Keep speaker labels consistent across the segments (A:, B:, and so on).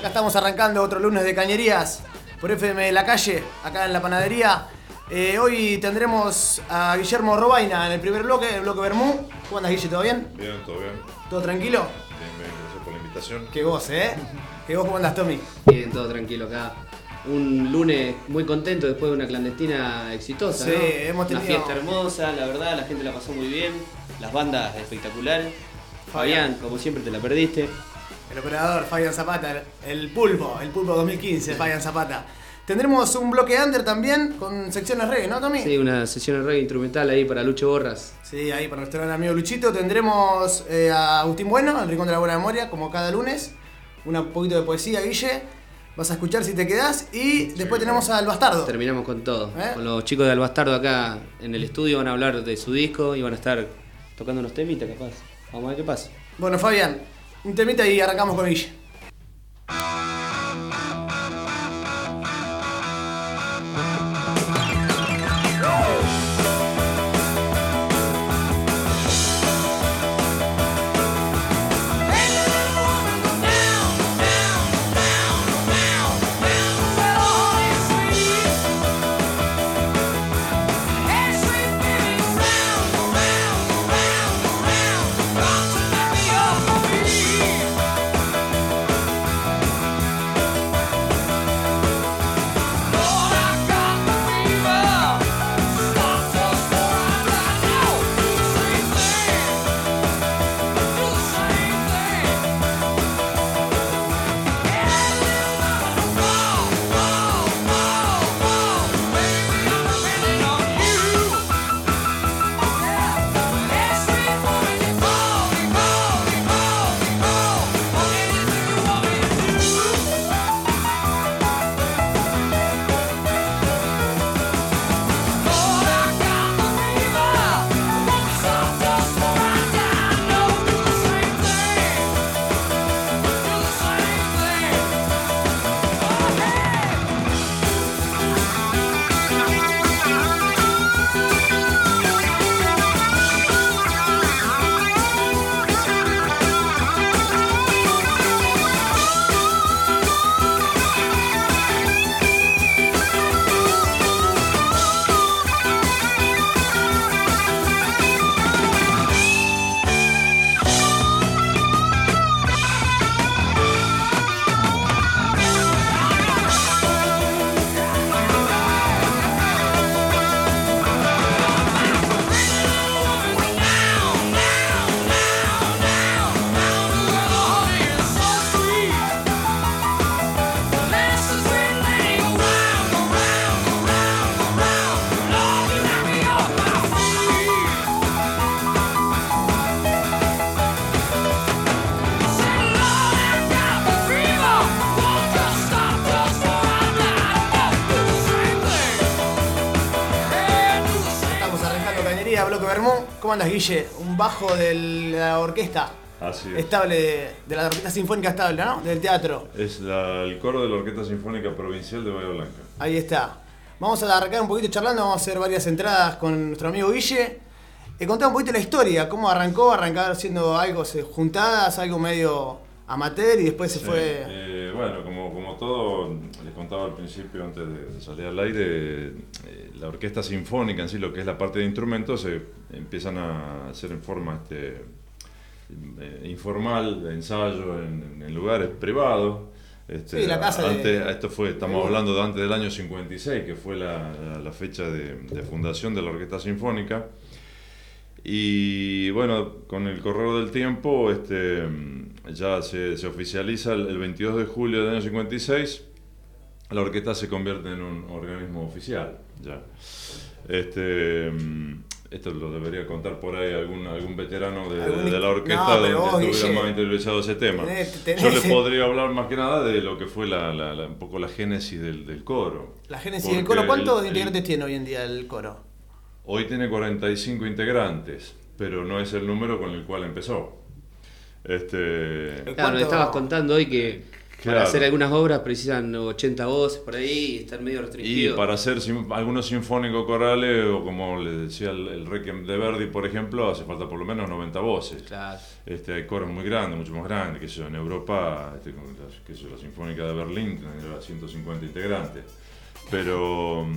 A: Acá estamos arrancando otro lunes de Cañerías por FM de la Calle, acá en la panadería. Hoy tendremos a Guillermo Robaina en el primer bloque, el bloque Bermú. ¿Cómo andas, Guille? ¿Todo bien?
B: Bien, todo bien.
A: ¿Todo tranquilo?
B: Bien, gracias por la invitación.
A: Qué vos, ¿Qué vos cómo andás, Tommy?
C: Bien, todo tranquilo acá. Un lunes muy contento después de una clandestina exitosa,
A: Sí,
C: ¿no?
A: hemos tenido...
C: Una fiesta hermosa, la verdad, la gente la pasó muy bien. Las bandas espectaculares. Fabián, como siempre te la perdiste.
A: El operador, Fabián Zapata, el Pulpo 2015, Fabián Zapata. Tendremos un bloque under también con secciones reggae, ¿no, Tommy?
C: Sí, una sesión de reggae instrumental ahí para Lucho Borras.
A: Sí, ahí para nuestro gran amigo Luchito. Tendremos a Agustín Bueno, el Rincón de la Buena Memoria, como cada lunes. Un poquito de poesía, Guille. Vas a escuchar si te quedás. Y después tenemos al Bastardo.
C: Terminamos con todo. Con los chicos de Al Bastardo acá en el estudio van a hablar de su disco y van a estar tocando unos temitas, capaz. Vamos a ver qué pasa.
A: Bueno, Fabián, un temita y arrancamos con Guille. Bloque Bermú. ¿Cómo andas, Guille? Un bajo de la orquesta.
B: Así es.
A: Estable, de la Orquesta Sinfónica Estable, ¿no? Del teatro.
B: Es el coro de la Orquesta Sinfónica Provincial de Bahía Blanca.
A: Ahí está. Vamos a arrancar un poquito charlando, vamos a hacer varias entradas con nuestro amigo Guille. Contar un poquito la historia, cómo arrancar siendo algo juntadas, algo medio amateur y después se fue...
B: Bueno, como todo, les contaba al principio antes de salir al aire, la orquesta sinfónica en sí, lo que es la parte de instrumentos, se empiezan a hacer en forma informal, de ensayo, en lugares privados.
A: Sí, la casa
B: estamos hablando de antes del año 56, que fue la fecha de fundación de la Orquesta Sinfónica. Y bueno, con el correr del tiempo, ya se oficializa el 22 de julio del año 56, la orquesta se convierte en un organismo oficial. Ya. Esto lo debería contar por ahí algún veterano de la orquesta, donde estuviera más interiorizado ese tema. Yo les podría hablar más que nada de lo que fue un poco la génesis del coro.
A: La génesis del coro, ¿cuántos integrantes tiene hoy en día el coro?
B: Hoy tiene 45 integrantes, pero no es el número con el cual empezó.
C: Claro, me estabas contando hoy que Para hacer algunas obras precisan 80 voces por ahí y estar medio restringido.
B: Y para hacer algunos sinfónicos corales, o como le decía el Requiem de Verdi, por ejemplo, hace falta por lo menos 90 voces.
C: Claro.
B: Hay coros muy grandes, mucho más grandes, que en Europa, la Sinfónica de Berlín tendrá 150 integrantes. Pero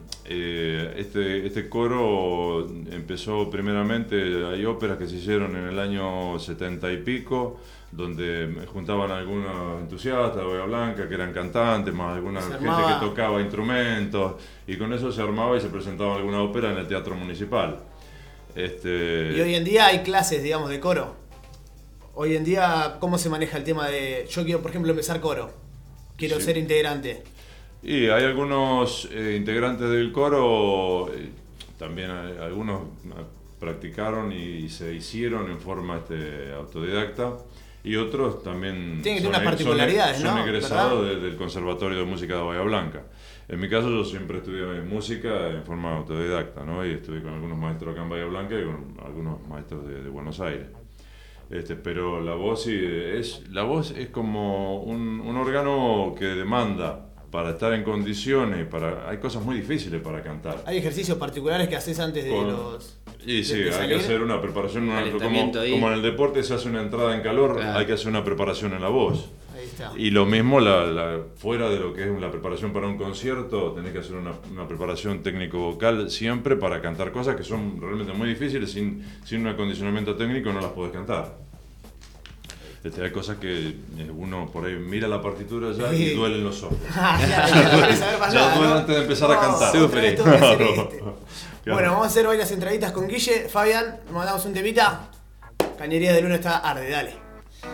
B: este coro empezó primeramente, hay óperas que se hicieron en el año 70 y pico, donde juntaban algunos entusiastas de Bahía Blanca, que eran cantantes, más alguna gente que tocaba instrumentos, y con eso se armaba y se presentaba alguna ópera en el Teatro Municipal.
A: Y hoy en día hay clases, digamos, de coro. Hoy en día, ¿cómo se maneja el tema de, yo quiero, por ejemplo, empezar coro, quiero ser integrante?
B: Y hay algunos integrantes del coro, también algunos practicaron y se hicieron en forma autodidacta, y otros también
A: tienen unas particularidades,
B: son egresados del Conservatorio de Música de Bahía Blanca. En mi caso, yo siempre estudié música en forma autodidacta, ¿no? Y estudié con algunos maestros acá en Bahía Blanca y con algunos maestros de Buenos Aires. Pero la voz es como un órgano que demanda, para estar en condiciones, hay cosas muy difíciles para cantar.
A: ¿Hay ejercicios particulares que haces antes de los...?
B: Y sí, hay que hacer una preparación, como en el deporte se hace una entrada en calor, claro. Hay que hacer una preparación en la voz.
A: Ahí está.
B: Y lo mismo, fuera de lo que es la preparación para un concierto, tenés que hacer una preparación técnico-vocal siempre para cantar cosas que son realmente muy difíciles, sin un acondicionamiento técnico no las podés cantar. Hay cosas que uno por ahí mira la partitura ya y duelen los ojos. Ya duele antes de empezar a cantar.
A: Bueno, vamos a hacer varias entraditas con Guille. Fabián, nos mandamos un temita. Cañería del 1 está arde, dale.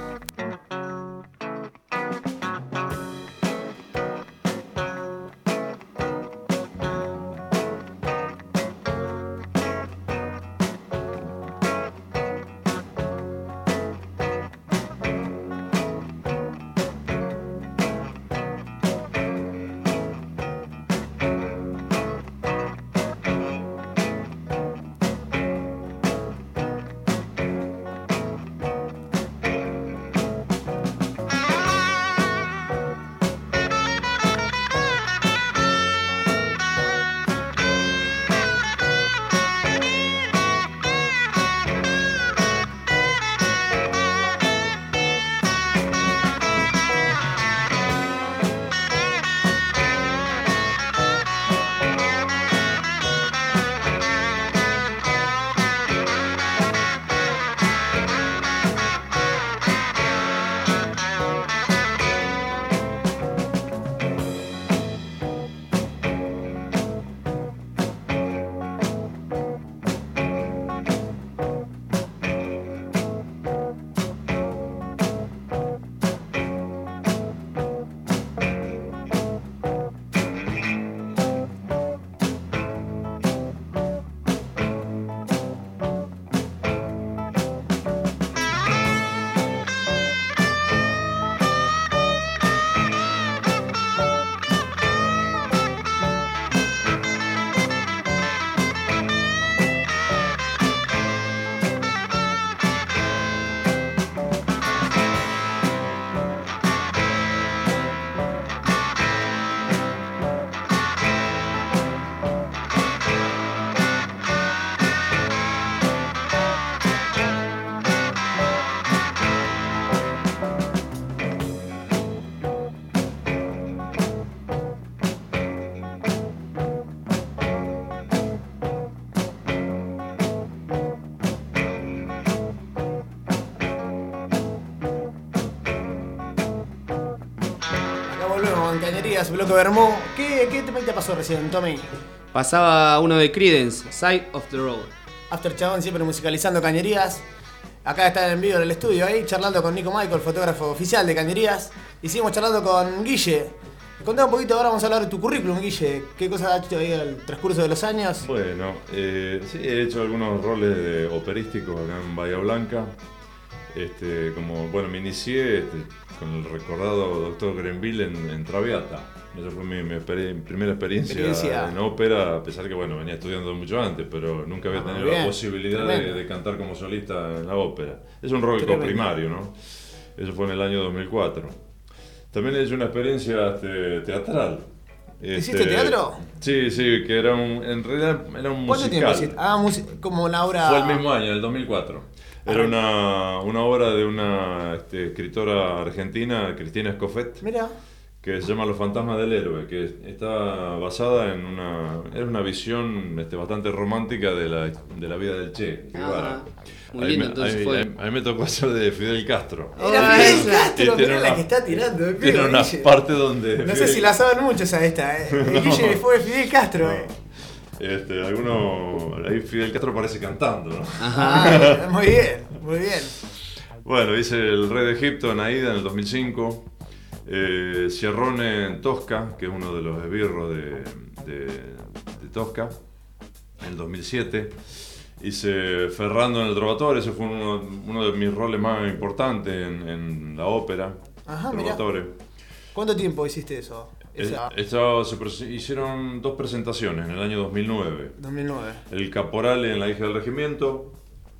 A: Cañerías, Bloque Bermú. ¿Qué te pasó recién, Tommy?
C: Pasaba uno de Creedence, Side of the Road.
A: After Chabón siempre musicalizando Cañerías. Acá está en vivo en el estudio ahí, charlando con Nico Michael, fotógrafo oficial de Cañerías. Y seguimos charlando con Guille. Contá un poquito, ahora vamos a hablar de tu currículum, Guille. ¿Qué cosas has hecho ahí al transcurso de los años?
B: Bueno, sí, he hecho algunos roles operísticos acá en Bahía Blanca. Me inicié con el recordado Dr. Grenville en Traviata. Esa fue mi primera experiencia en ópera, a pesar que venía estudiando mucho antes, pero nunca había tenido la posibilidad de cantar como solista en la ópera. Es un rol primario, ¿no? Eso fue en el año 2004. También he hecho una experiencia teatral.
A: ¿Hiciste teatro?
B: Sí, que en realidad era un
A: ¿Cuánto
B: musical.
A: tiempo hiciste? Como una obra...
B: Fue el mismo año, el 2004. Era una obra de una escritora argentina, Cristina Escofet,
A: Mira.
B: que se llama Los fantasmas del héroe, que está basada en una visión bastante romántica de la vida del Che Guevara.
C: Muy lindo, entonces fue.
B: A mí me tocó hacer de Fidel Castro.
A: Era Fidel Castro,
B: Tiene
A: mirá la que está tirando.
B: Tiene una parte donde...
A: No sé si la saben muchos a esta, El Guille fue Fidel Castro,
B: Ahí Fidel Castro parece cantando, ¿no?
A: Muy bien, muy bien.
B: Bueno, hice El Rey de Egipto en Aida en el 2005. Sciarrone en Tosca, que es uno de los esbirros de Tosca, en el 2007. Hice Ferrando en el Trovatore, ese fue uno de mis roles más importantes en la ópera.
A: Ajá,
B: Trovatore.
A: mirá. ¿Cuánto tiempo hiciste eso?
B: Hicieron 2 presentaciones en el año 2009.
A: 2009.
B: El Caporale en La hija del regimiento,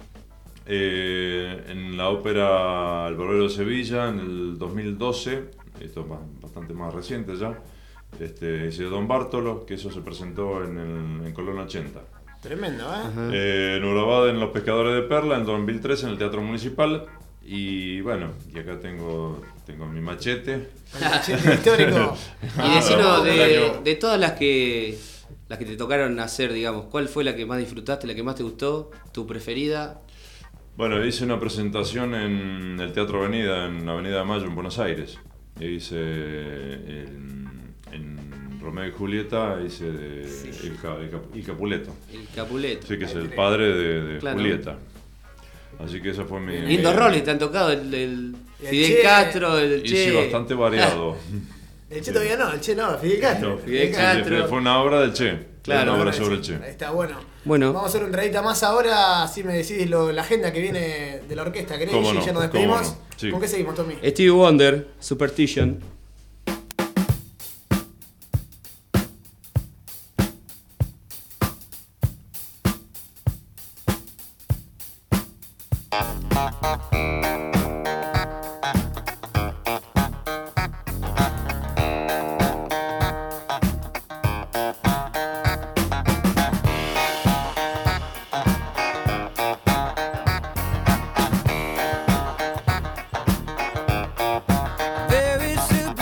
B: en la ópera El Barbero de Sevilla en el 2012, esto es bastante más reciente ya. Hice Don Bartolo, que eso se presentó en Colón 80.
A: Tremendo, ¿eh?
B: Nurabad en Los Pescadores de Perla en 2013 en el Teatro Municipal. Y bueno, y acá tengo mi machete.
A: El machete histórico.
C: Y decinos, de todas las que te tocaron hacer, digamos, ¿cuál fue la que más disfrutaste, la que más te gustó, tu preferida?
B: Bueno, hice una presentación en el Teatro Avenida, en Avenida de Mayo, en Buenos Aires. Hice en Romeo y Julieta, hice el Capuleto.
C: El Capuleto.
B: Sí, que es el padre de
C: Claro.
B: Julieta. Así que esa fue mi...
C: Lindos roles te han tocado, el Fidel
A: Che.
C: Castro, el Che.
B: Hice bastante variado.
A: El Che todavía no, el Che no, Fidel Castro.
B: No,
C: Fidel
B: sí,
C: Castro.
B: fue una obra del Che.
C: Claro.
B: Una obra sobre el Che.
A: Ahí está, bueno.
C: Bueno.
A: Vamos a hacer un entradita más ahora, así me decís la agenda que viene de la orquesta, ¿querés?
B: Cómo
A: Y
B: no,
A: ya nos despedimos.
B: cómo no, sí.
A: ¿Con qué seguimos, Tommy?
C: Stevie Wonder, Superstition.
D: Very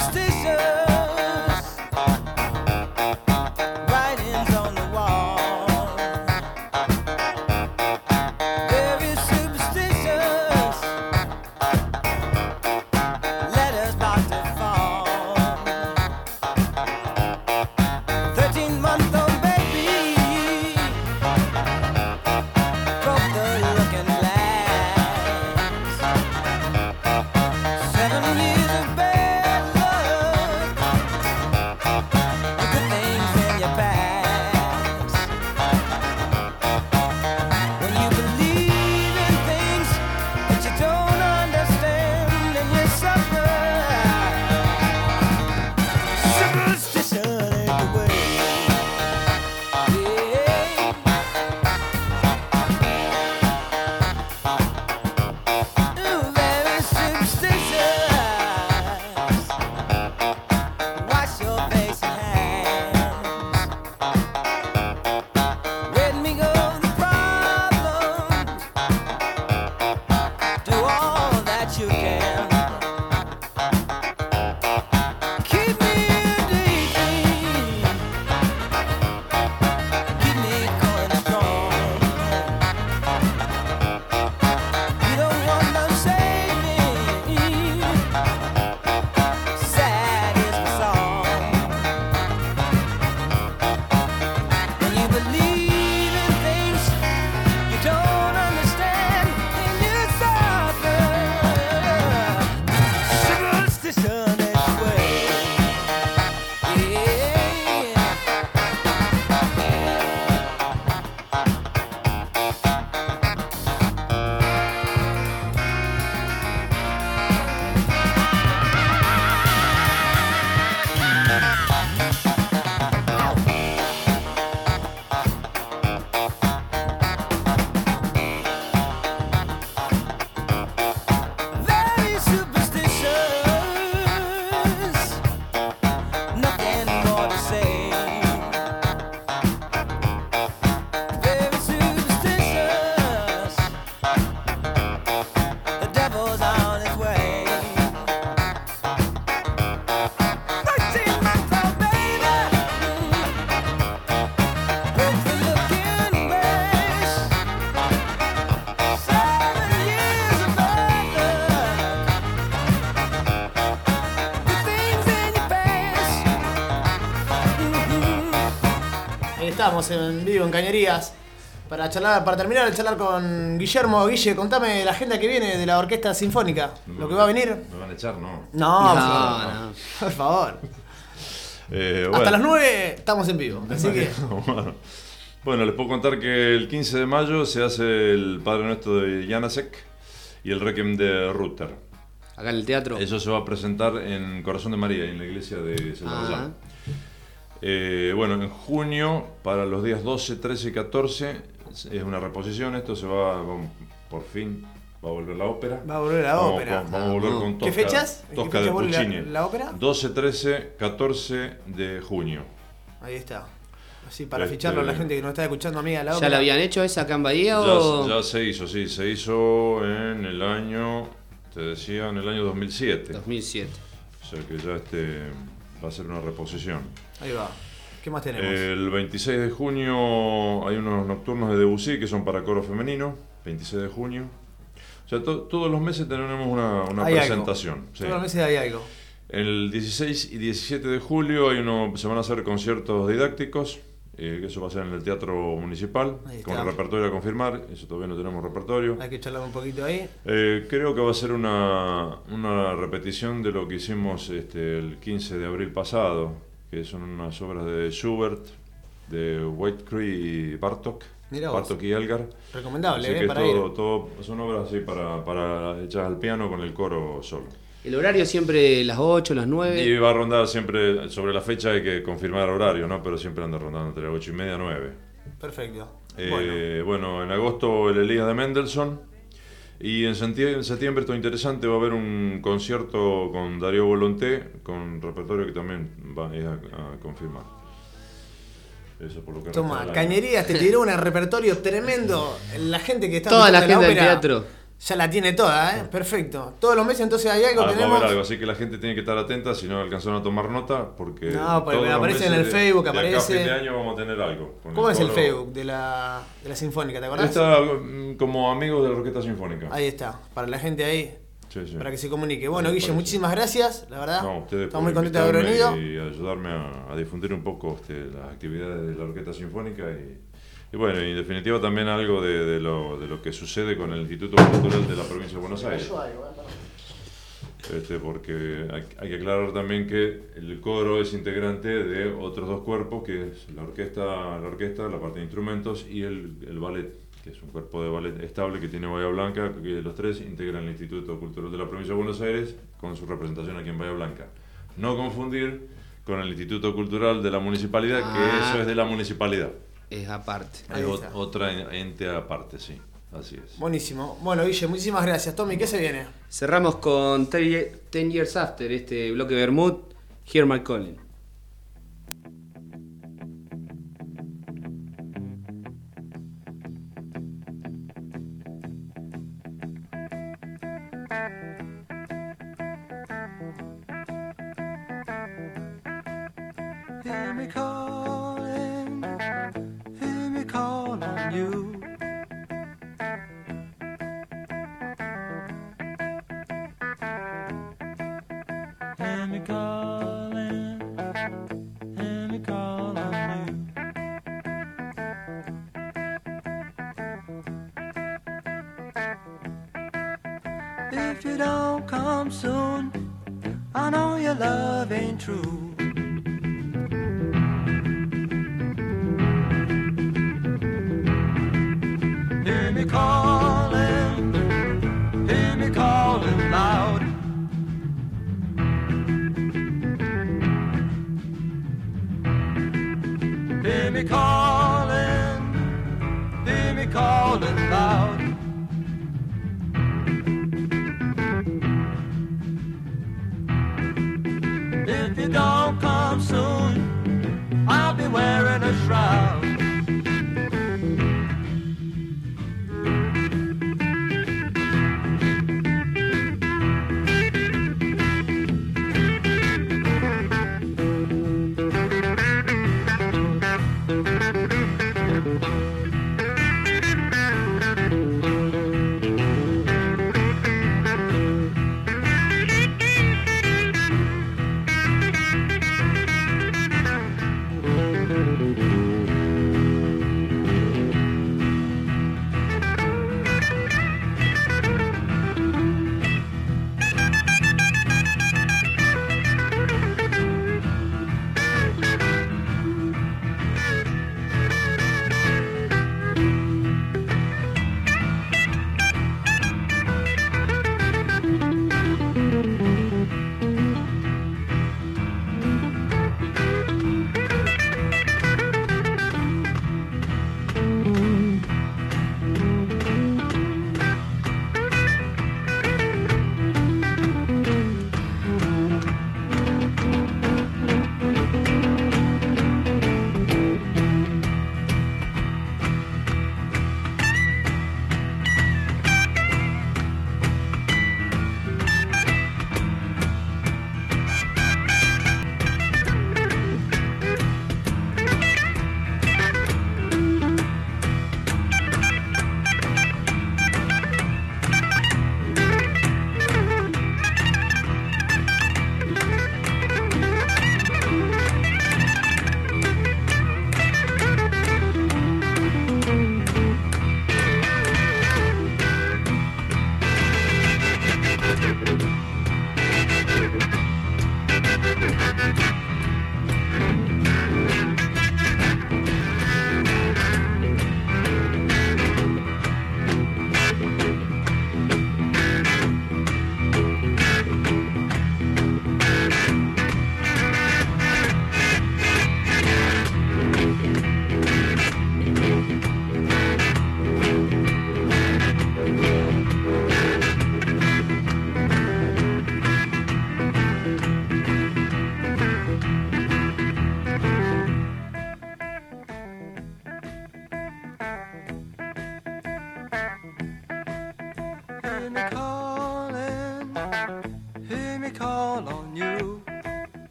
A: estamos en vivo en Cañerías para terminar de charlar con Guillermo. Guille, contame la agenda que viene de la Orquesta Sinfónica, lo que va a venir.
B: ¿Me van a echar? No.
A: No. Por favor. Hasta las 9 estamos en vivo, así que...
B: Bueno, les puedo contar que el 15 de mayo se hace el Padre Nuestro de Janacek y el Requiem de Rutter.
C: Acá en el teatro.
B: Eso se va a presentar en Corazón de María, en la iglesia de Azerbaiyán. Bueno, en junio, para los días 12, 13 y 14, es una reposición. Esto se va, por fin, va a volver la ópera.
A: Va a volver la ópera.
B: Vamos a volver con Tosca.
A: ¿Qué fechas?
B: Tosca de Puccini.
A: ¿La ópera?
B: 12, 13, 14 de junio.
A: Ahí está. Así para ficharlo a la gente que nos está escuchando, amiga, la ópera.
C: ¿Ya la habían hecho esa acá en Bahía
B: Ya se hizo, sí. Se hizo en el año, te decía, en el año 2007.
C: 2007.
B: O sea que ya va a ser una reposición.
A: Ahí va. ¿Qué más tenemos?
B: El 26 de junio hay unos nocturnos de Debussy que son para coro femenino. 26 de junio. O sea, todos los meses tenemos una presentación. Sí.
A: Todos los meses hay algo.
B: El 16 y 17 de julio se van a hacer conciertos didácticos. Que eso va a ser en el Teatro Municipal, con el repertorio a confirmar. Eso todavía no tenemos repertorio.
A: Hay que charlar un poquito ahí.
B: Creo que va a ser una repetición de lo que hicimos el 15 de abril pasado, que son unas obras de Schubert, de Whitecree y Bartók. Bartók y Elgar.
A: Recomendable,
B: para ir. Son obras así para hechas al piano con el coro solo.
C: ¿El horario siempre las 8, las 9?
B: Y va a rondar siempre, sobre la fecha hay que confirmar horario, ¿no? Pero siempre anda rondando entre las 8 y media y 9.
A: Perfecto.
B: Bueno, en agosto el Elías de Mendelssohn. Y en septiembre, esto es interesante, va a haber un concierto con Darío Volonté, con repertorio que también va a confirmar. Eso por lo que
A: toma, Cañerías te tiró un repertorio tremendo. La gente que está
C: toda la gente
A: ópera,
C: del teatro
A: ya la tiene toda, perfecto. Todos los meses entonces hay algo, tenemos.
B: Va a haber algo, así que la gente tiene que estar atenta si no alcanzaron a tomar nota, porque
A: me aparece en el Facebook, aparece.
B: Acá a fin de año vamos a tener algo.
A: ¿Cómo es el Facebook de la Sinfónica, te acordás?
B: Está como amigos de la Orquesta Sinfónica.
A: Ahí está, para la gente ahí.
B: Sí.
A: Para que se comunique. Bueno, Guille, muchísimas gracias, la verdad.
B: Ustedes
A: estamos muy contentos de haber venido.
B: Y ayudarme a difundir un poco las actividades de la Orquesta Sinfónica y bueno, y en definitiva también algo de lo que sucede con el Instituto Cultural de la Provincia de Buenos Aires. Porque hay que aclarar también que el coro es integrante de otros dos cuerpos, que es la orquesta, la parte de instrumentos y el ballet, que es un cuerpo de ballet estable que tiene Bahía Blanca, que los tres integran el Instituto Cultural de la Provincia de Buenos Aires con su representación aquí en Bahía Blanca. No confundir con el Instituto Cultural de la Municipalidad, que eso es de la Municipalidad.
C: Es aparte.
B: Hay otra ente aparte, sí. Así es.
A: Buenísimo. Bueno, Guille, muchísimas gracias. Tommy, ¿qué se viene?
C: Cerramos con 10 Years After, este bloque Bermud, Hear My Calling.
D: Hear me calling you. Hear me calling you. If you don't come soon, I know your love ain't true. Hear me calling loud. Hear me calling loud. If you don't come soon, I'll be wearing a shroud.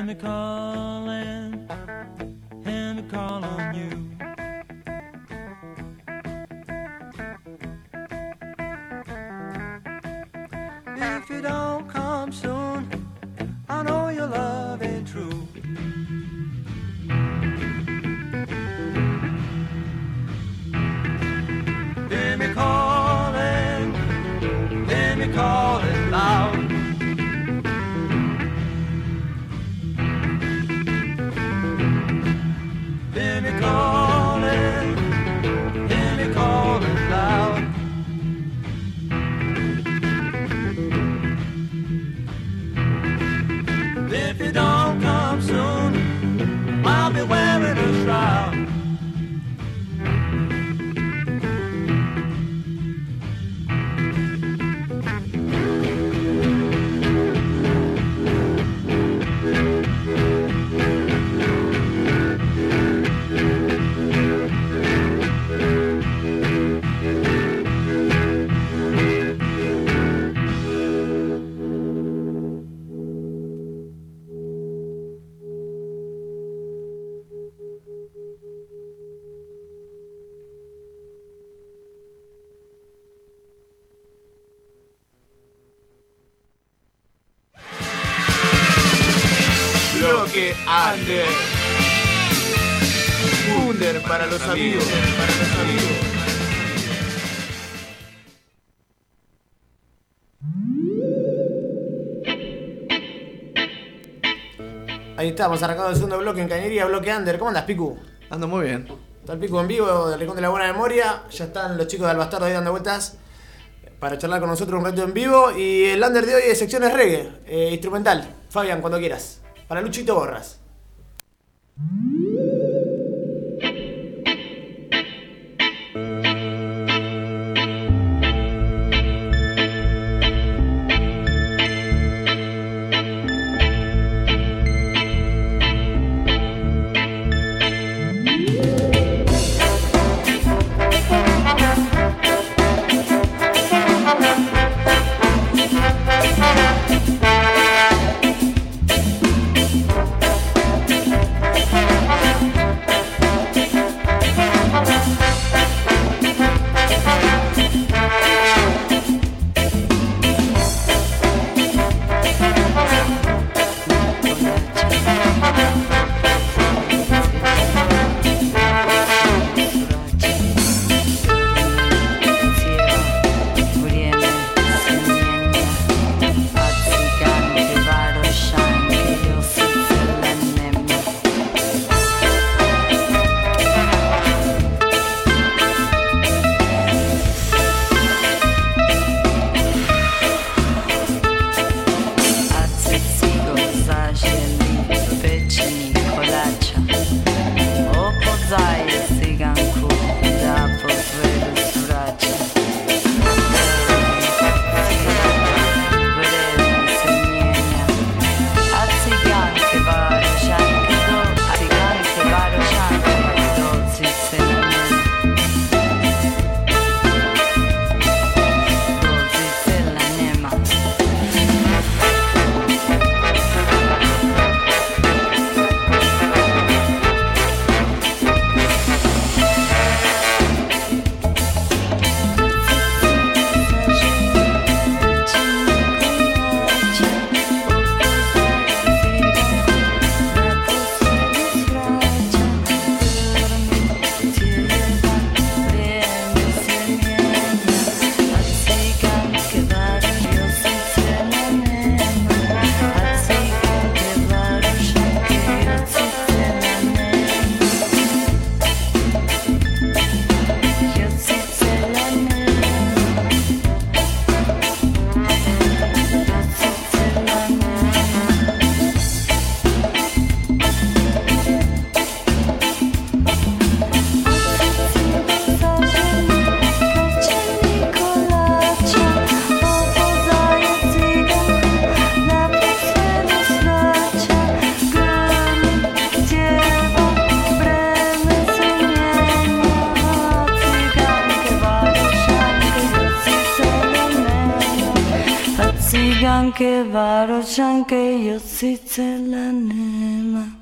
D: me calling, hear me call on you. If you don't come soon, I know your love ain't true. Hear me calling loud. Hear me calling loud. If you don't come soon, I'll be wearing a shroud.
A: Bloque Under. Under para los amigos. Ahí estamos, arrancando el segundo bloque en Cañería, Bloque Under. ¿Cómo andas, Picu?
E: Ando muy bien.
A: Está el Picu en vivo, del Rincón de la Buena Memoria. Ya están los chicos del Bastardo ahí dando vueltas para charlar con nosotros un rato en vivo. Y el Under de hoy es secciones reggae, instrumental. Fabián, cuando quieras. Para Luchito Borras.
E: bianche varo anche io si l'anima.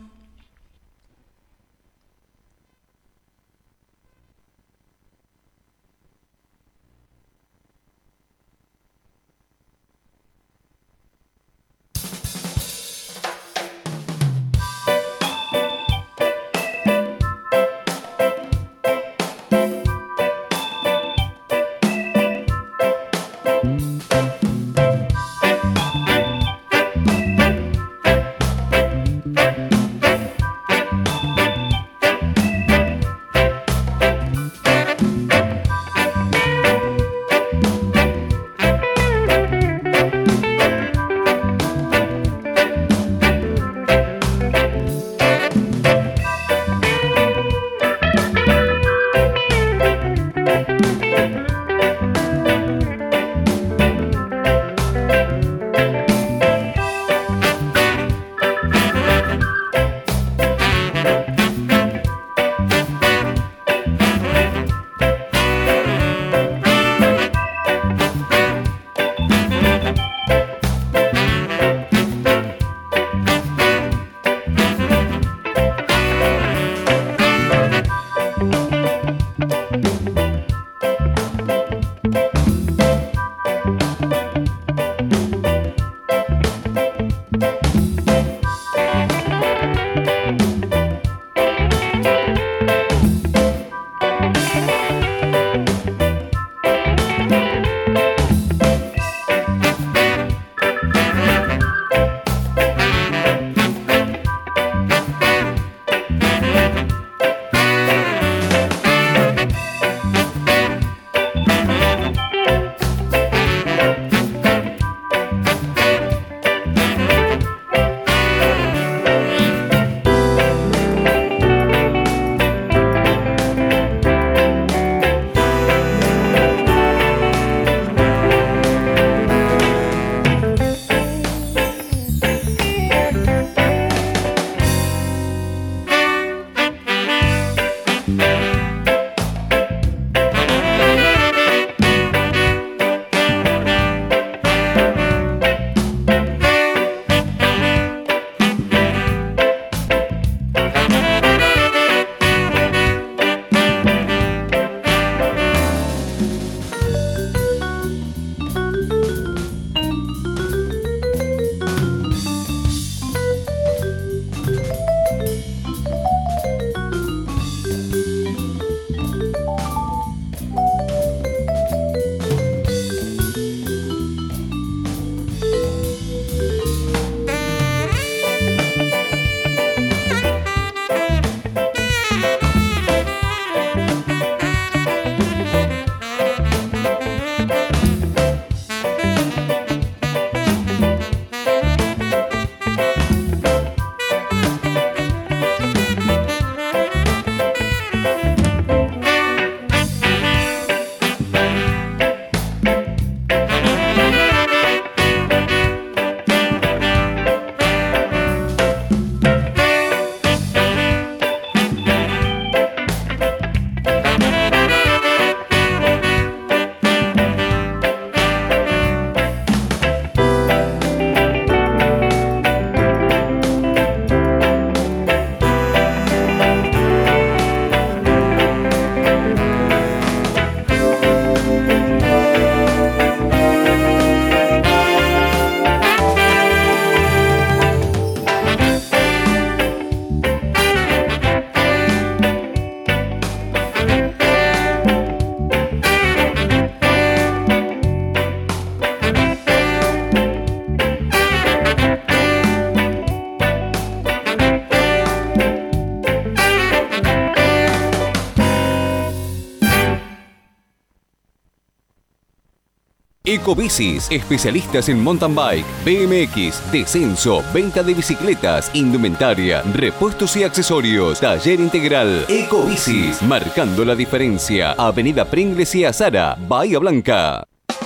F: Ecobicis, especialistas en mountain bike, BMX, descenso, venta de bicicletas, indumentaria, repuestos y accesorios. Taller integral Ecobicis, marcando la diferencia. Avenida Pringles y Azara, Bahía Blanca.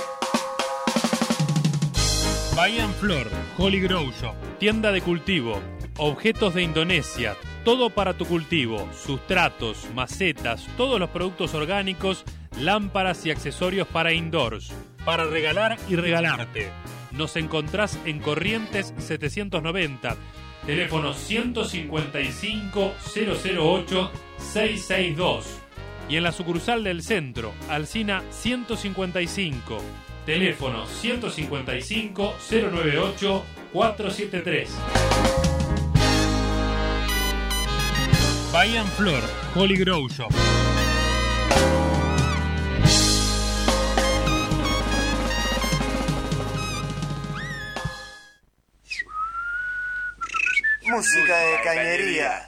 G: Bahía en Flor, Holy Grow Shop, tienda de cultivo, objetos de Indonesia, todo para tu cultivo, sustratos, macetas, todos los productos orgánicos, lámparas y accesorios para indoors, para regalar y regalarte. Nos encontrás en Corrientes 790, teléfono 155 008 662. Y en la sucursal del centro, Alsina 155, teléfono 155 098 473. Bahía en Flor, Holy Grow Shop.
H: Música de cañería.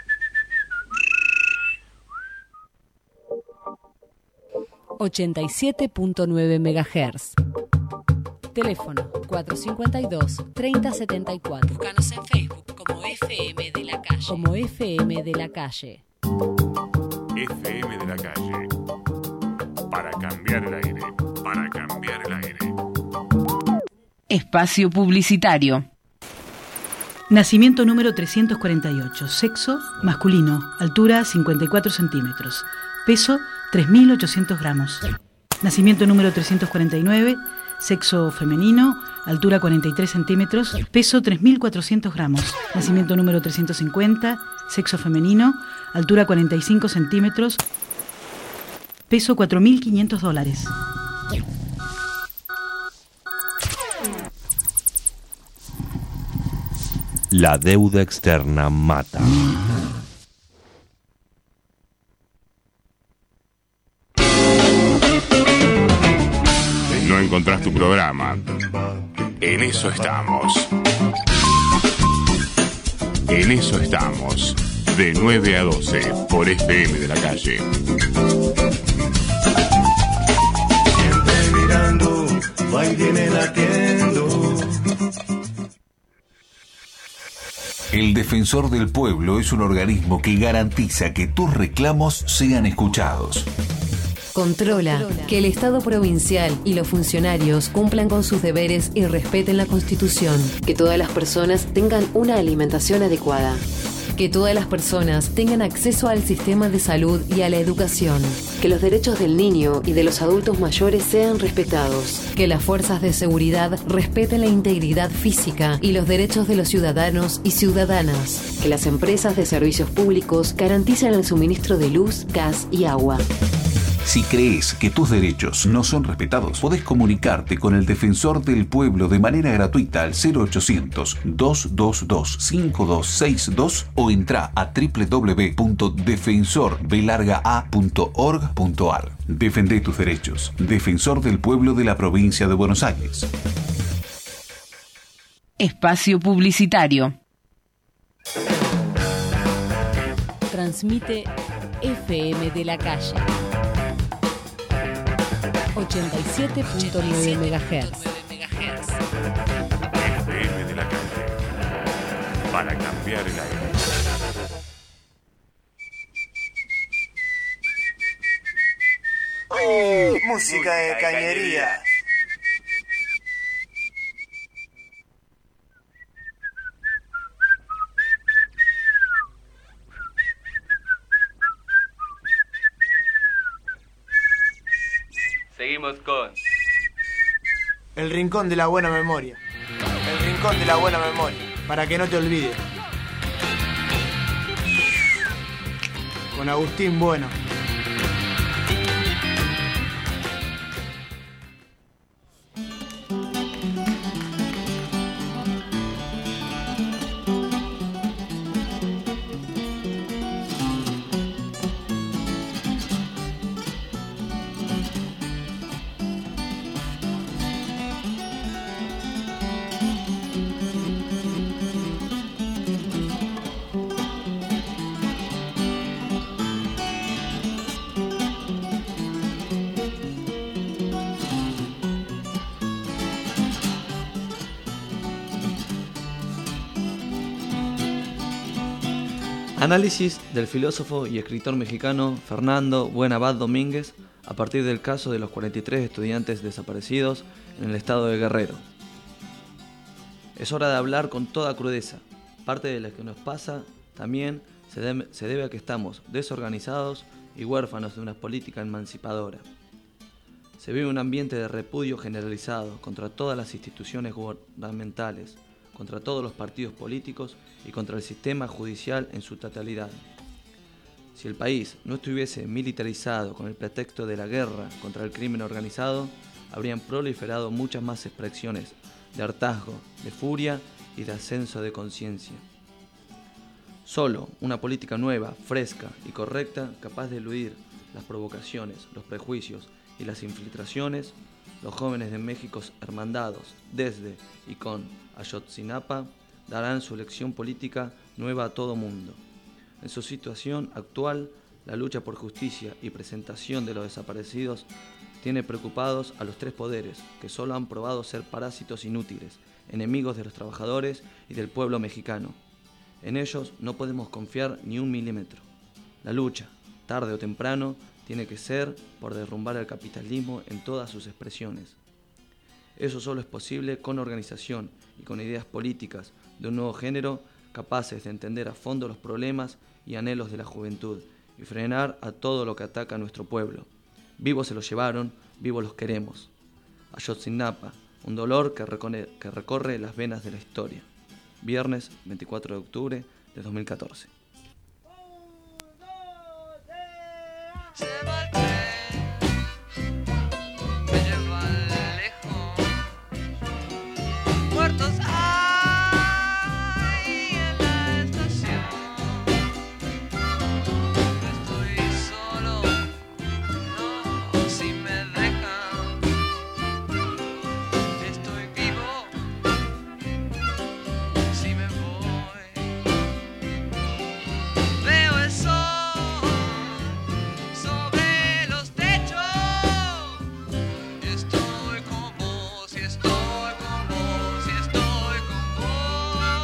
I: ...87.9 MHz. Teléfono 452-3074. Búscanos en Facebook como FM de la Calle. FM de la Calle.
J: FM de la Calle. Para cambiar el aire. Para cambiar el aire.
K: Espacio publicitario.
L: Nacimiento número 348. Sexo masculino. Altura 54 centímetros. Peso 3.800 gramos. Nacimiento número 349. Sexo femenino. Altura 43 centímetros. Peso 3.400 gramos. Nacimiento número 350. Sexo femenino. Altura 45 centímetros. Peso $4.500.
M: La deuda externa mata.
J: No encontrás tu programa. En eso estamos. En eso estamos. De 9 a 12 por FM de la Calle.
D: Siempre mirando, va y viene latiendo.
F: El Defensor del Pueblo es un organismo que garantiza que tus reclamos sean escuchados.
N: Controla que el Estado provincial y los funcionarios cumplan con sus deberes y respeten la Constitución. Que todas las personas tengan una alimentación adecuada. Que todas las personas tengan acceso al sistema de salud y a la educación. Que los derechos del niño y de los adultos mayores sean respetados. Que las fuerzas de seguridad respeten la integridad física y los derechos de los ciudadanos y ciudadanas. Que las empresas de servicios públicos garanticen el suministro de luz, gas y agua.
F: Si crees que tus derechos no son respetados, podés comunicarte con el Defensor del Pueblo de manera gratuita al 0800-222-5262 o entra a www.defensorbelargaa.org.ar. Defendé tus derechos. Defensor del Pueblo de la Provincia de Buenos Aires.
K: Espacio publicitario.
I: Transmite FM de la Calle. 87.9 MHz.
J: FM de la Calle. Para cambiar el aire.
H: Música de cañería.
C: Seguimos con
A: El Rincón de la Buena Memoria. El Rincón de la Buena Memoria. Para que no te olvides. Con Agustín Bueno.
O: Análisis del filósofo y escritor mexicano Fernando Buenabad Domínguez a partir del caso de los 43 estudiantes desaparecidos en el estado de Guerrero. Es hora de hablar con toda crudeza. Parte de lo que nos pasa también se debe a que estamos desorganizados y huérfanos de una política emancipadora. Se vive un ambiente de repudio generalizado contra todas las instituciones gubernamentales, contra todos los partidos políticos y contra el sistema judicial en su totalidad. Si el país no estuviese militarizado con el pretexto de la guerra contra el crimen organizado, habrían proliferado muchas más expresiones de hartazgo, de furia y de ascenso de conciencia. Solo una política nueva, fresca y correcta, capaz de eludir las provocaciones, los prejuicios y las infiltraciones, los jóvenes de México hermandados desde y con Ayotzinapa darán su lección política nueva a todo mundo. En su situación actual, la lucha por justicia y presentación de los desaparecidos tiene preocupados a los tres poderes, que solo han probado ser parásitos inútiles, enemigos de los trabajadores y del pueblo mexicano. En ellos no podemos confiar ni un milímetro. La lucha, tarde o temprano, tiene que ser por derrumbar el capitalismo en todas sus expresiones. Eso solo es posible con organización y con ideas políticas de un nuevo género capaces de entender a fondo los problemas y anhelos de la juventud y frenar a todo lo que ataca a nuestro pueblo. Vivos se los llevaron, vivos los queremos. Ayotzinapa, un dolor que recorre las venas de la historia. Viernes 24 de octubre de 2014.
D: Muertos hay en la estación. Estoy solo, no, si me dejan. Estoy vivo, si me voy. Veo el sol sobre los techos. Estoy con vos, y estoy con vos, y estoy con vos.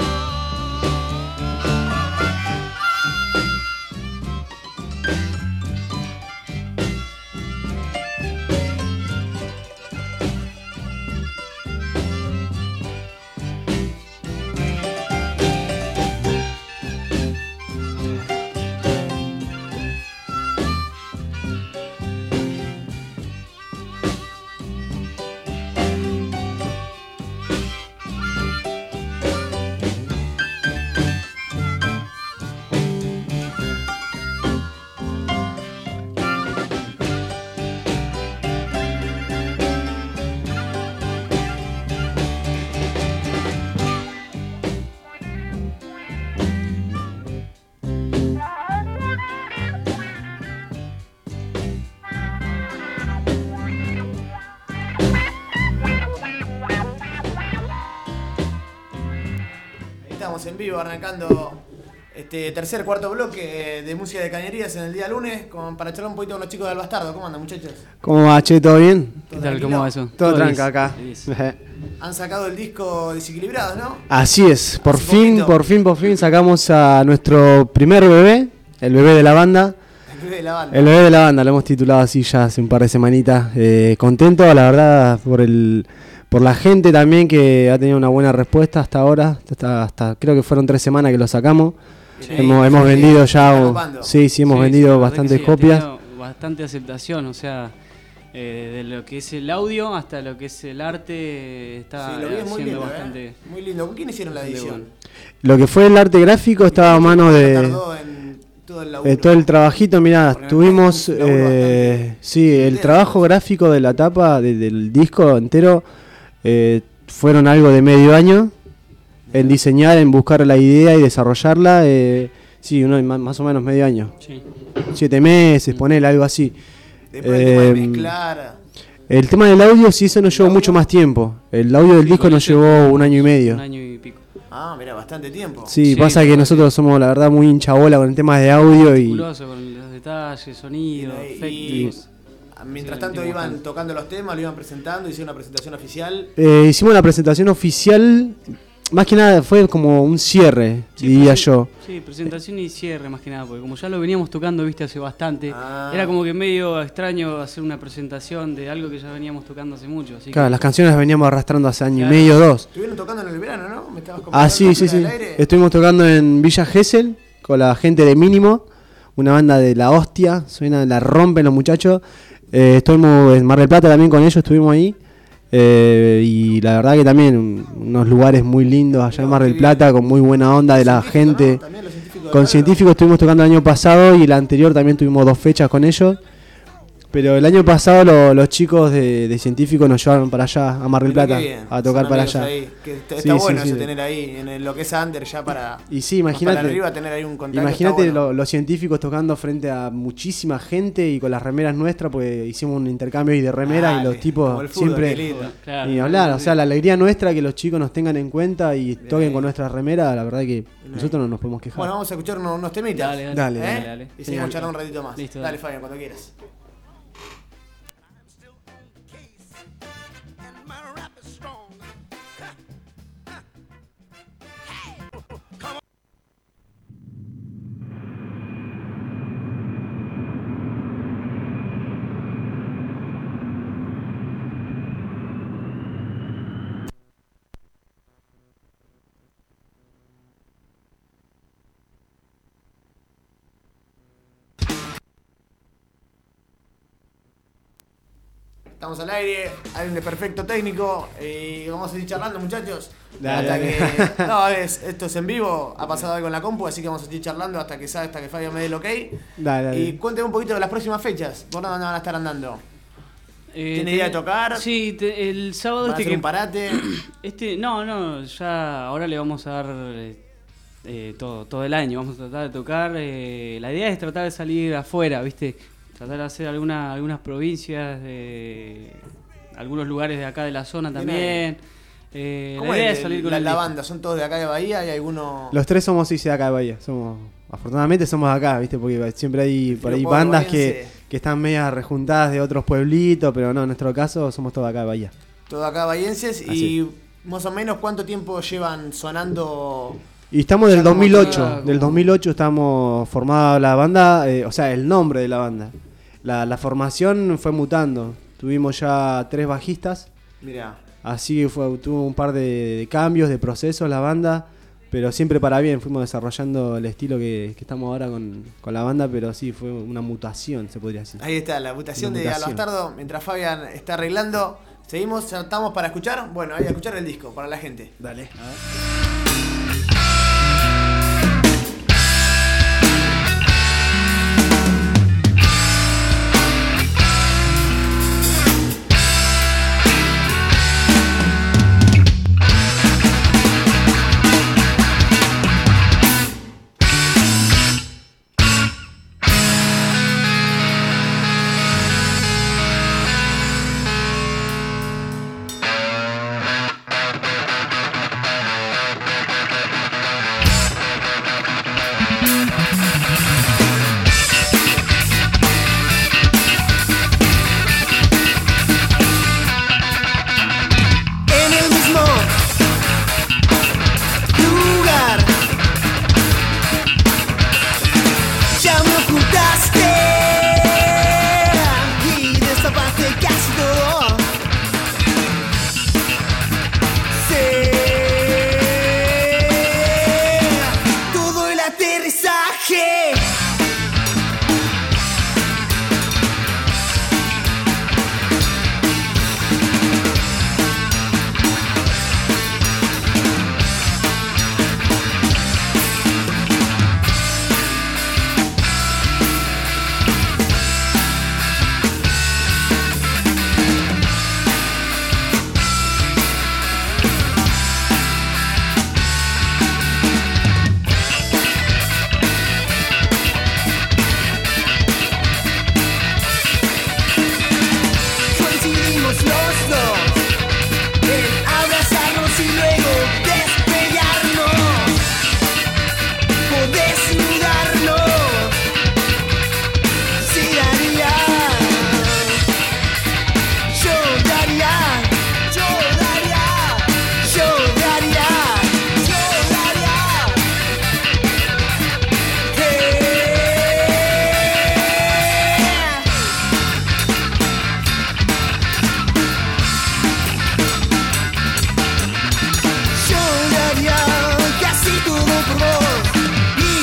A: Estamos en vivo arrancando este cuarto bloque de música de cañerías en el día lunes para charlar un poquito con los chicos del Bastardo. ¿Cómo andan, muchachos?
P: ¿Cómo va, che? ¿Todo bien?
A: ¿Qué tal? ¿Cómo va eso?
P: Todo tranca acá.
A: Han sacado el disco Desequilibrados, ¿no?
P: Así es, por fin sacamos a nuestro primer bebé, el bebé de la banda.
A: El bebé de la banda.
P: El bebé de la banda, lo hemos titulado así ya hace un par de semanitas. Contento, la verdad, por la gente también que ha tenido una buena respuesta hasta ahora. Hasta creo que fueron 3 semanas que lo sacamos. Sí, hemos vendido ya, hemos vendido bastantes copias.
Q: Bastante aceptación, o sea, de lo que es el audio hasta lo que es el arte está siendo bastante
A: muy lindo. ¿Con quién hicieron la edición? Bueno.
P: Lo que fue el arte gráfico estaba a mano de todo el trabajito. Mirá, tuvimos el trabajo gráfico de la tapa del disco entero. Fueron algo de medio año en diseñar, en buscar la idea y desarrollarla. Más o menos medio año. Sí. 7 meses, ponerle algo así.
A: Después el tema de mezclar.
P: El tema del audio, sí, eso nos llevó mucho más tiempo. El audio del disco nos llevó 1 año y medio.
Q: 1 año y pico.
A: Ah, mira, bastante tiempo.
P: Sí, pasa que nosotros somos, la verdad, muy hinchabola con el tema de audio
Q: con los detalles, sonido, efectos.
A: Mientras tanto iban tocando los temas, lo iban presentando, hicieron una presentación oficial.
P: Hicimos la presentación oficial, más que nada fue como un cierre, diría yo.
Q: Sí, presentación y cierre más que nada, porque como ya lo veníamos tocando, viste, hace bastante, era como que medio extraño hacer una presentación de algo que ya veníamos tocando hace mucho. Así
P: claro, las canciones las veníamos arrastrando hace año y medio, 2.
A: Estuvieron tocando en el verano, ¿no? ¿Me estabas comentando?
P: Sí. Estuvimos tocando en Villa Gesell con la gente de Mínimo, una banda de la hostia, la rompen los muchachos. Estuvimos en Mar del Plata también con ellos, estuvimos ahí. Y la verdad que también unos lugares muy lindos allá en Mar del Plata, con muy buena onda de la gente. Con Científicos estuvimos tocando el año pasado y el anterior también tuvimos 2 fechas con ellos. Pero el año pasado los chicos de Científicos nos llevaron para allá, a Mar del Plata, a tocar para allá.
A: Está bueno eso, tener ahí, en lo que es under ya para...
P: Y sí, imagínate,
A: para arriba, tener ahí un contacto.
P: Imagínate los Científicos tocando frente a muchísima gente y con las remeras nuestras, pues hicimos un intercambio ahí de remeras y los tipos siempre...
Q: Claro.
P: Ni hablar, o sea, la alegría nuestra que los chicos nos tengan en cuenta y toquen con nuestras remeras, la verdad que nosotros no nos podemos quejar.
A: Bueno, vamos a escuchar unos temitas.
P: Dale.
A: Y seguimos charlando un ratito más.
Q: Listo,
A: dale, Fabián, cuando quieras. Estamos al aire, hay un desperfecto técnico y vamos a seguir charlando, muchachos. Esto es en vivo, ha pasado algo en la compu, así que vamos a seguir charlando hasta que Fabio me dé el ok. Y cuénteme un poquito de las próximas fechas, ¿por dónde van a estar andando? ¿Tiene idea de tocar?
Q: Sí, el sábado
A: ¿Va a hacer un parate?
Q: No, ya ahora le vamos a dar todo el año, vamos a tratar de tocar. La idea es tratar de salir afuera, ¿viste? Tratar de hacer algunas provincias, algunos lugares de acá de la zona también.
A: ¿Cómo la idea es salir con la banda? ¿Son todos de acá de Bahía? ¿Hay alguno...?
P: Los 3 somos de acá de Bahía. Afortunadamente somos de acá, ¿viste? Porque siempre hay por ahí bandas que están medias rejuntadas de otros pueblitos, pero no, en nuestro caso somos todos de acá de Bahía.
A: Todos acá bahienses. Y más o menos, ¿cuánto tiempo llevan sonando...?
P: Y estamos del 2008. Del 2008 estamos formada la banda, o sea, el nombre de la banda. La formación fue mutando. Tuvimos ya 3 bajistas.
A: Mirá.
P: Así tuvo un par de cambios, de procesos la banda, pero siempre para bien. Fuimos desarrollando el estilo que estamos ahora con la banda, pero sí, fue una mutación, se podría decir.
A: Ahí está, la mutación de Al Bastardo. Mientras Fabián está arreglando, seguimos, estamos para escuchar. Bueno, ahí a escuchar el disco para la gente.
P: Dale. A ver.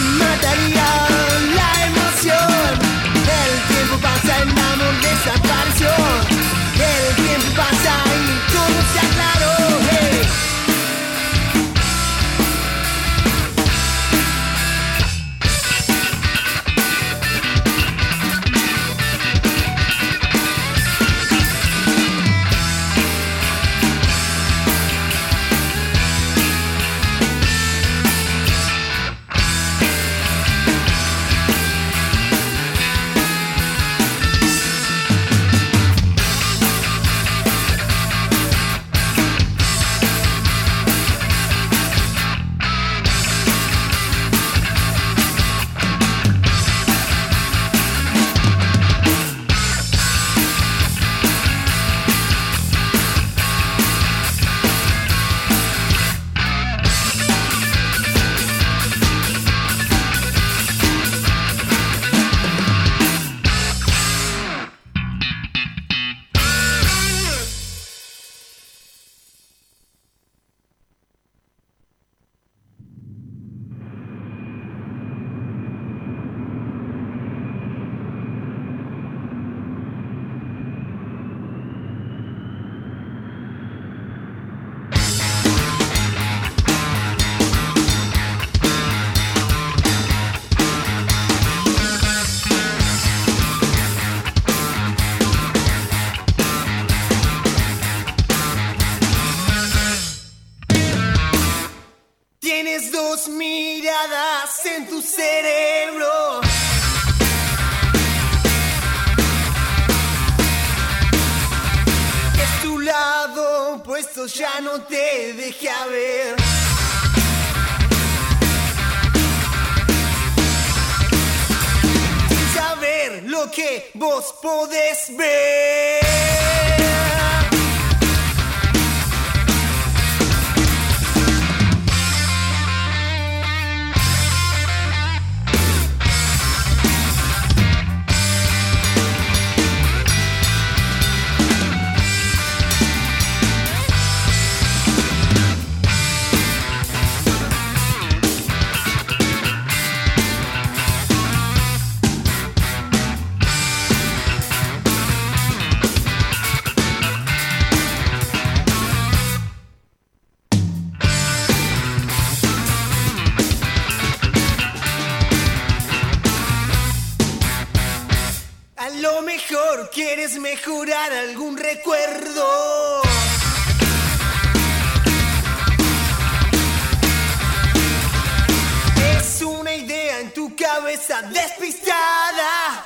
D: Desaparecer.
R: 2 miradas en tu cerebro. Es tu lado opuesto, ya no te deja ver. Sin saber lo que vos podés ver. A lo mejor quieres mejorar algún recuerdo. Es una idea en tu cabeza despistada.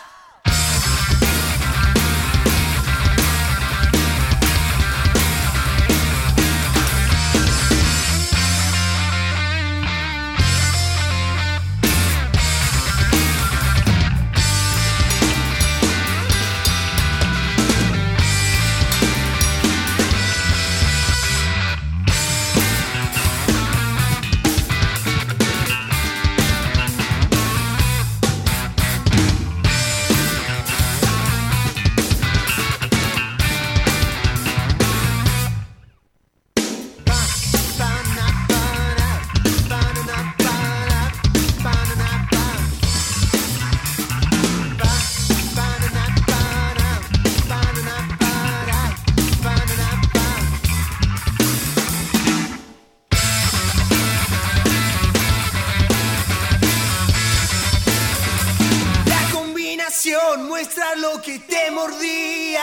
R: Muestra lo que te mordía.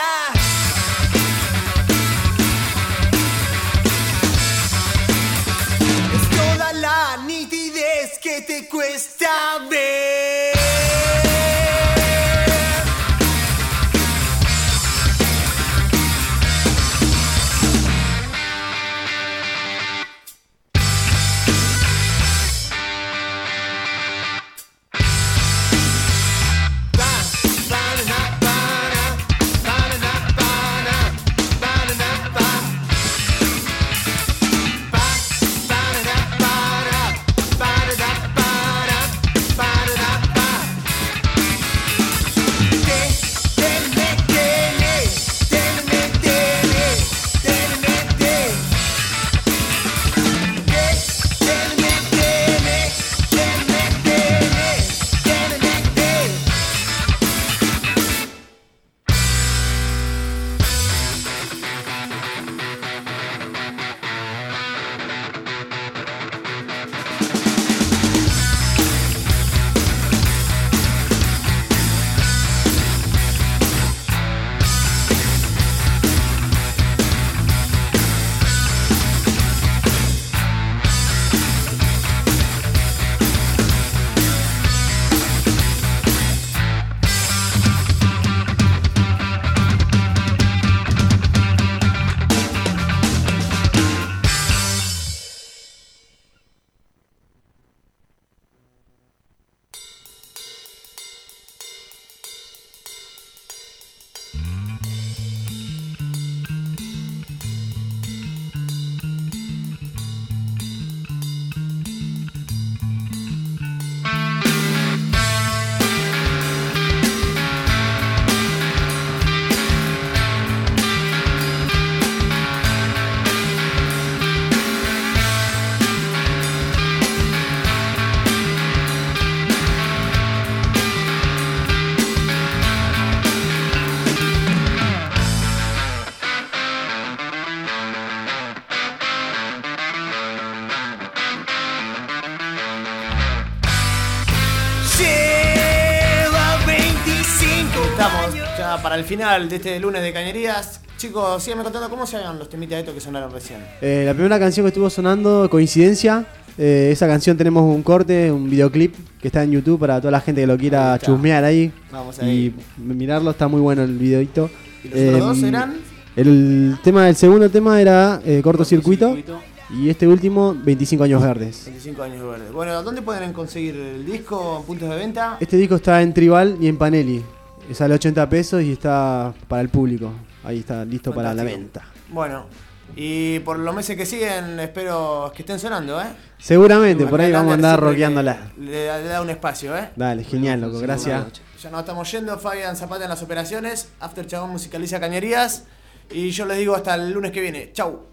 R: Es toda la nitidez que te cuesta ver.
A: ya para el final de este lunes de Cañerías. Chicos, síganme contando cómo se llaman los temitas estos que sonaron recién.
P: La primera canción que estuvo sonando, Coincidencia, Esa canción tenemos un corte, un videoclip que está en YouTube para toda la gente que lo quiera chusmear ahí.
A: Vamos ahí.
P: Y mirarlo, está muy bueno el videito.
A: ¿Y los otros dos eran?
P: El segundo tema era Cortocircuito. Y este último, 25 años verdes.
A: 25 años verdes. Bueno, ¿dónde pueden conseguir el disco? ¿Puntos de venta?
P: Este disco está en Tribal y en Panelli. Sale 80 pesos y está para el público. Ahí está listo. Fantástico. Para la venta.
A: Bueno, y por los meses que siguen, espero que estén sonando, ¿eh?
P: Seguramente, por ahí vamos a andar rockeándola.
A: Le da un espacio, ¿eh?
P: Dale, genial, loco, gracias.
A: Ya nos estamos yendo, Fabián Zapata en las operaciones. After Chabón musicaliza Cañerías. Y yo les digo hasta el lunes que viene. Chau.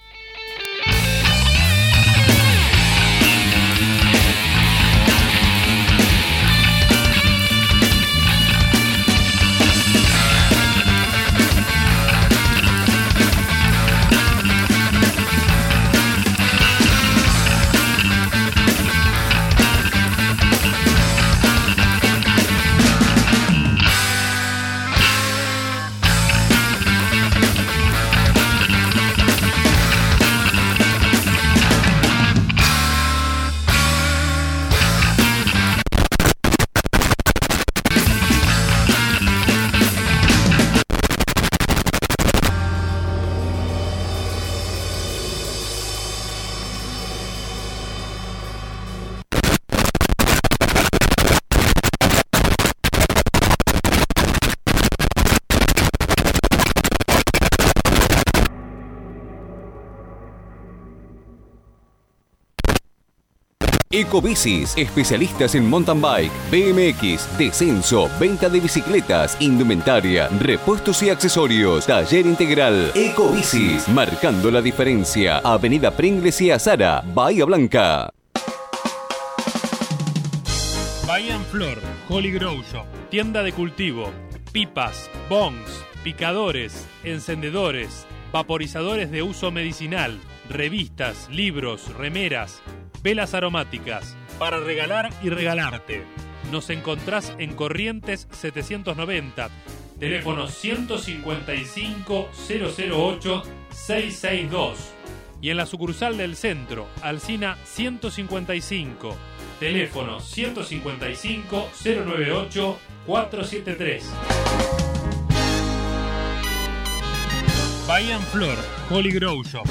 F: Ecobicis, especialistas en mountain bike, BMX, descenso, venta de bicicletas, indumentaria, repuestos y accesorios. Taller integral. Ecobicis, marcando la diferencia. Avenida Pringles y Azara, Bahía Blanca.
G: Bahía en Flor, Holy Grow Shop, tienda de cultivo, pipas, bongs, picadores, encendedores, vaporizadores de uso medicinal, revistas, libros, remeras, velas aromáticas, para regalar y regalarte. Nos encontrás en Corrientes 790, teléfono 155 008 662. Y en la sucursal del centro, Alsina 155, teléfono 155 098 473. Bahía en Flor, Holy Grow Shop.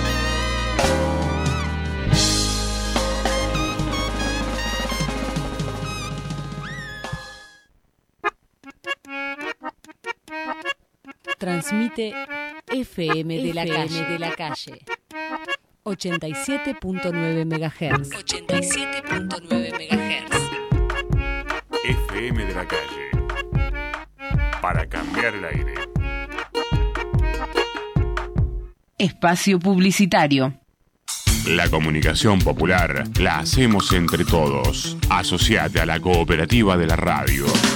I: Transmite FM de la calle 87.9 MHz. 87.9 MHz.
J: FM de la calle. Para cambiar el aire.
K: Espacio publicitario.
J: La comunicación popular la hacemos entre todos. Asociate a la cooperativa de la radio.